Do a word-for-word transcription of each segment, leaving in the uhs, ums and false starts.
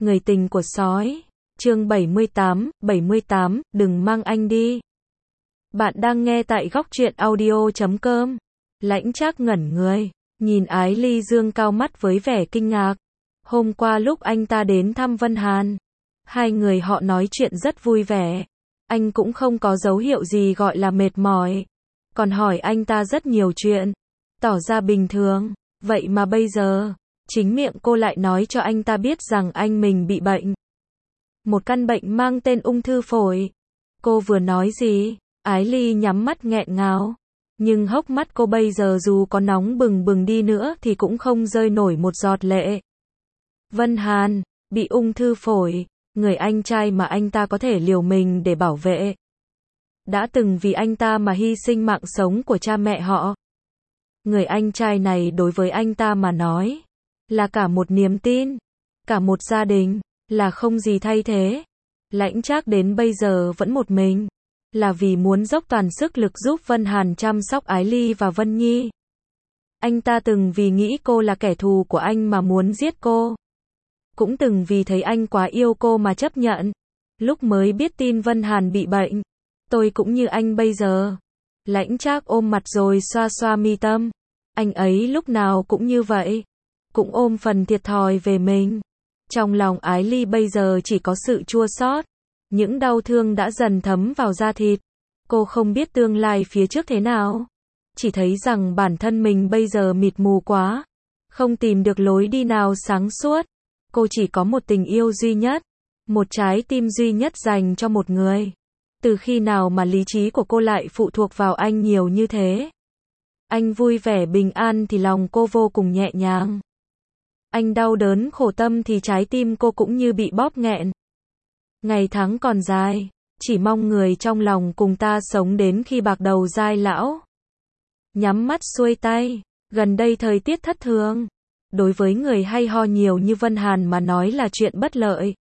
Người tình của sói. Chương bảy mươi tám, bảy mươi tám, đừng mang anh đi. Bạn đang nghe tại góc truyện audio chấm com. Lãnh Trác ngẩn người, nhìn Ái Ly dương cao mắt với vẻ kinh ngạc. Hôm qua lúc anh ta đến thăm Vân Hàn, hai người họ nói chuyện rất vui vẻ. Anh cũng không có dấu hiệu gì gọi là mệt mỏi. Còn hỏi anh ta rất nhiều chuyện, tỏ ra bình thường. Vậy mà bây giờ, chính miệng cô lại nói cho anh ta biết rằng anh mình bị bệnh. Một căn bệnh mang tên ung thư phổi. Cô vừa nói gì? Ái Ly nhắm mắt nghẹn ngào. Nhưng hốc mắt cô bây giờ dù có nóng bừng bừng đi nữa thì cũng không rơi nổi một giọt lệ. Vân Hàn, bị ung thư phổi, người anh trai mà anh ta có thể liều mình để bảo vệ. Đã từng vì anh ta mà hy sinh mạng sống của cha mẹ họ. Người anh trai này đối với anh ta mà nói, là cả một niềm tin, cả một gia đình, là không gì thay thế. Lãnh Trác đến bây giờ vẫn một mình, là vì muốn dốc toàn sức lực giúp Vân Hàn chăm sóc Ái Ly và Vân Nhi. Anh ta từng vì nghĩ cô là kẻ thù của anh mà muốn giết cô. Cũng từng vì thấy anh quá yêu cô mà chấp nhận. Lúc mới biết tin Vân Hàn bị bệnh, tôi cũng như anh bây giờ. Lãnh Trác ôm mặt rồi xoa xoa mi tâm. Anh ấy lúc nào cũng như vậy, cũng ôm phần thiệt thòi về mình. Trong lòng Ái Ly bây giờ chỉ có sự chua xót, những đau thương đã dần thấm vào da thịt. Cô không biết tương lai phía trước thế nào, chỉ thấy rằng bản thân mình bây giờ mịt mù quá, không tìm được lối đi nào sáng suốt. Cô chỉ có một tình yêu duy nhất, một trái tim duy nhất dành cho một người. Từ khi nào mà lý trí của cô lại phụ thuộc vào anh nhiều như thế? Anh vui vẻ bình an thì lòng cô vô cùng nhẹ nhàng. Anh đau đớn khổ tâm thì trái tim cô cũng như bị bóp nghẹn. Ngày tháng còn dài, chỉ mong người trong lòng cùng ta sống đến khi bạc đầu dai lão. Nhắm mắt xuôi tay, gần đây thời tiết thất thường. Đối với người hay ho nhiều như Vân Hàn mà nói là chuyện bất lợi.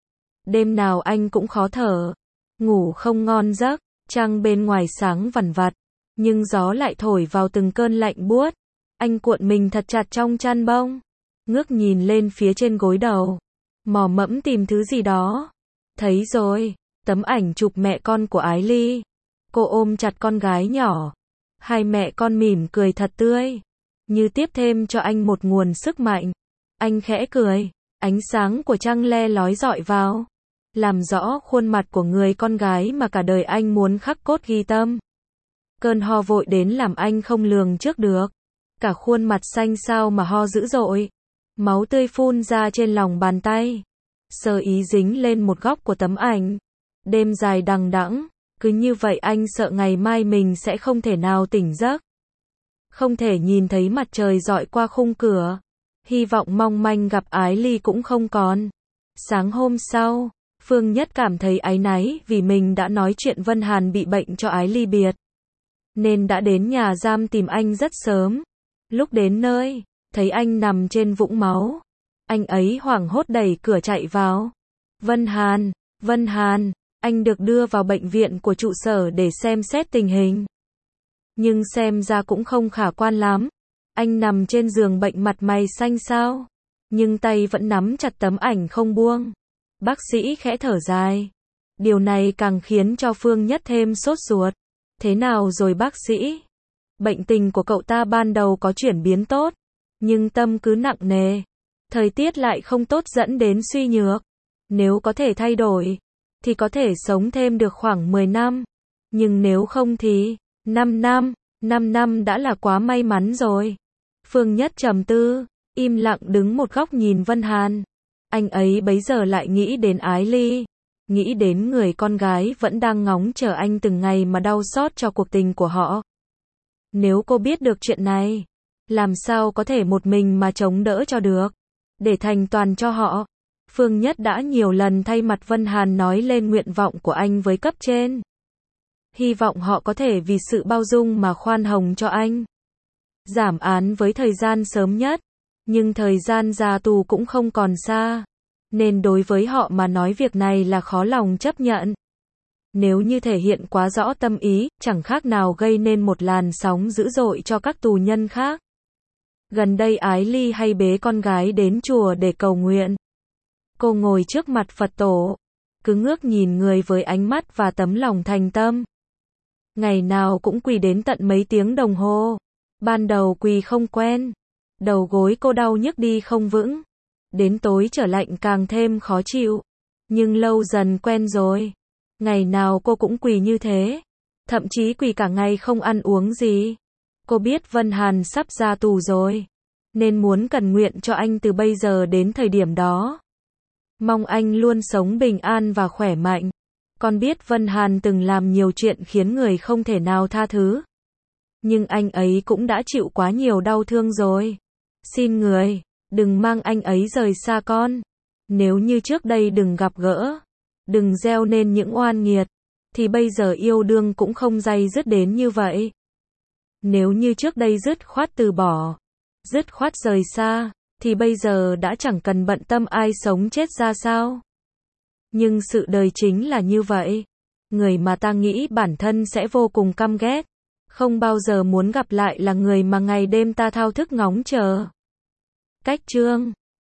Đêm nào anh cũng khó thở, ngủ không ngon giấc, trăng bên ngoài sáng vằn vặt, nhưng gió lại thổi vào từng cơn lạnh buốt. Anh cuộn mình thật chặt trong chăn bông, ngước nhìn lên phía trên gối đầu, mò mẫm tìm thứ gì đó. Thấy rồi, tấm ảnh chụp mẹ con của Ái Ly. Cô ôm chặt con gái nhỏ, hai mẹ con mỉm cười thật tươi, như tiếp thêm cho anh một nguồn sức mạnh. Anh khẽ cười, ánh sáng của trăng le lói rọi vào, làm rõ khuôn mặt của người con gái mà cả đời anh muốn khắc cốt ghi tâm. Cơn ho vội đến làm anh không lường trước được, cả khuôn mặt xanh xao mà ho dữ dội, máu tươi phun ra trên lòng bàn tay, sơ ý dính lên một góc của tấm ảnh. Đêm dài đằng đẵng, cứ như vậy anh sợ ngày mai mình sẽ không thể nào tỉnh giấc. Không thể nhìn thấy mặt trời rọi qua khung cửa, hy vọng mong manh gặp Ái Ly cũng không còn. Sáng hôm sau, Phương Nhất cảm thấy áy náy vì mình đã nói chuyện Vân Hàn bị bệnh cho Ái Ly biết, nên đã đến nhà giam tìm anh rất sớm. Lúc đến nơi, thấy anh nằm trên vũng máu, anh ấy hoảng hốt đẩy cửa chạy vào. Vân Hàn, Vân Hàn, anh được đưa vào bệnh viện của trụ sở để xem xét tình hình. Nhưng xem ra cũng không khả quan lắm. Anh nằm trên giường bệnh mặt mày xanh xao, nhưng tay vẫn nắm chặt tấm ảnh không buông. Bác sĩ khẽ thở dài. Điều này càng khiến cho Phương Nhất thêm sốt ruột. Thế nào rồi bác sĩ? Bệnh tình của cậu ta ban đầu có chuyển biến tốt, nhưng tâm cứ nặng nề. Thời tiết lại không tốt dẫn đến suy nhược. Nếu có thể thay đổi, thì có thể sống thêm được khoảng mười năm. Nhưng nếu không thì, năm năm, năm năm đã là quá may mắn rồi. Phương Nhất trầm tư, im lặng đứng một góc nhìn Vân Hàn. Anh ấy bấy giờ lại nghĩ đến Ái Ly, nghĩ đến người con gái vẫn đang ngóng chờ anh từng ngày mà đau xót cho cuộc tình của họ. Nếu cô biết được chuyện này, làm sao có thể một mình mà chống đỡ cho được, để thành toàn cho họ. Phương Nhất đã nhiều lần thay mặt Vân Hàn nói lên nguyện vọng của anh với cấp trên. Hy vọng họ có thể vì sự bao dung mà khoan hồng cho anh, giảm án với thời gian sớm nhất. Nhưng thời gian ra tù cũng không còn xa, nên đối với họ mà nói việc này là khó lòng chấp nhận. Nếu như thể hiện quá rõ tâm ý, chẳng khác nào gây nên một làn sóng dữ dội cho các tù nhân khác. Gần đây Ái Ly hay bế con gái đến chùa để cầu nguyện. Cô ngồi trước mặt Phật tổ, cứ ngước nhìn người với ánh mắt và tấm lòng thành tâm. Ngày nào cũng quỳ đến tận mấy tiếng đồng hồ. Ban đầu quỳ không quen, đầu gối cô đau nhức đi không vững. Đến tối trở lạnh càng thêm khó chịu. Nhưng lâu dần quen rồi. Ngày nào cô cũng quỳ như thế. Thậm chí quỳ cả ngày không ăn uống gì. Cô biết Vân Hàn sắp ra tù rồi, nên muốn cần nguyện cho anh từ bây giờ đến thời điểm đó. Mong anh luôn sống bình an và khỏe mạnh. Con biết Vân Hàn từng làm nhiều chuyện khiến người không thể nào tha thứ. Nhưng anh ấy cũng đã chịu quá nhiều đau thương rồi. Xin người, đừng mang anh ấy rời xa con. Nếu như trước đây đừng gặp gỡ, đừng gieo nên những oan nghiệt, thì bây giờ yêu đương cũng không day dứt đến như vậy. Nếu như trước đây dứt khoát từ bỏ, dứt khoát rời xa, thì bây giờ đã chẳng cần bận tâm ai sống chết ra sao. Nhưng sự đời chính là như vậy. Người mà ta nghĩ bản thân sẽ vô cùng căm ghét, không bao giờ muốn gặp lại là người mà ngày đêm ta thao thức ngóng chờ. Cách chương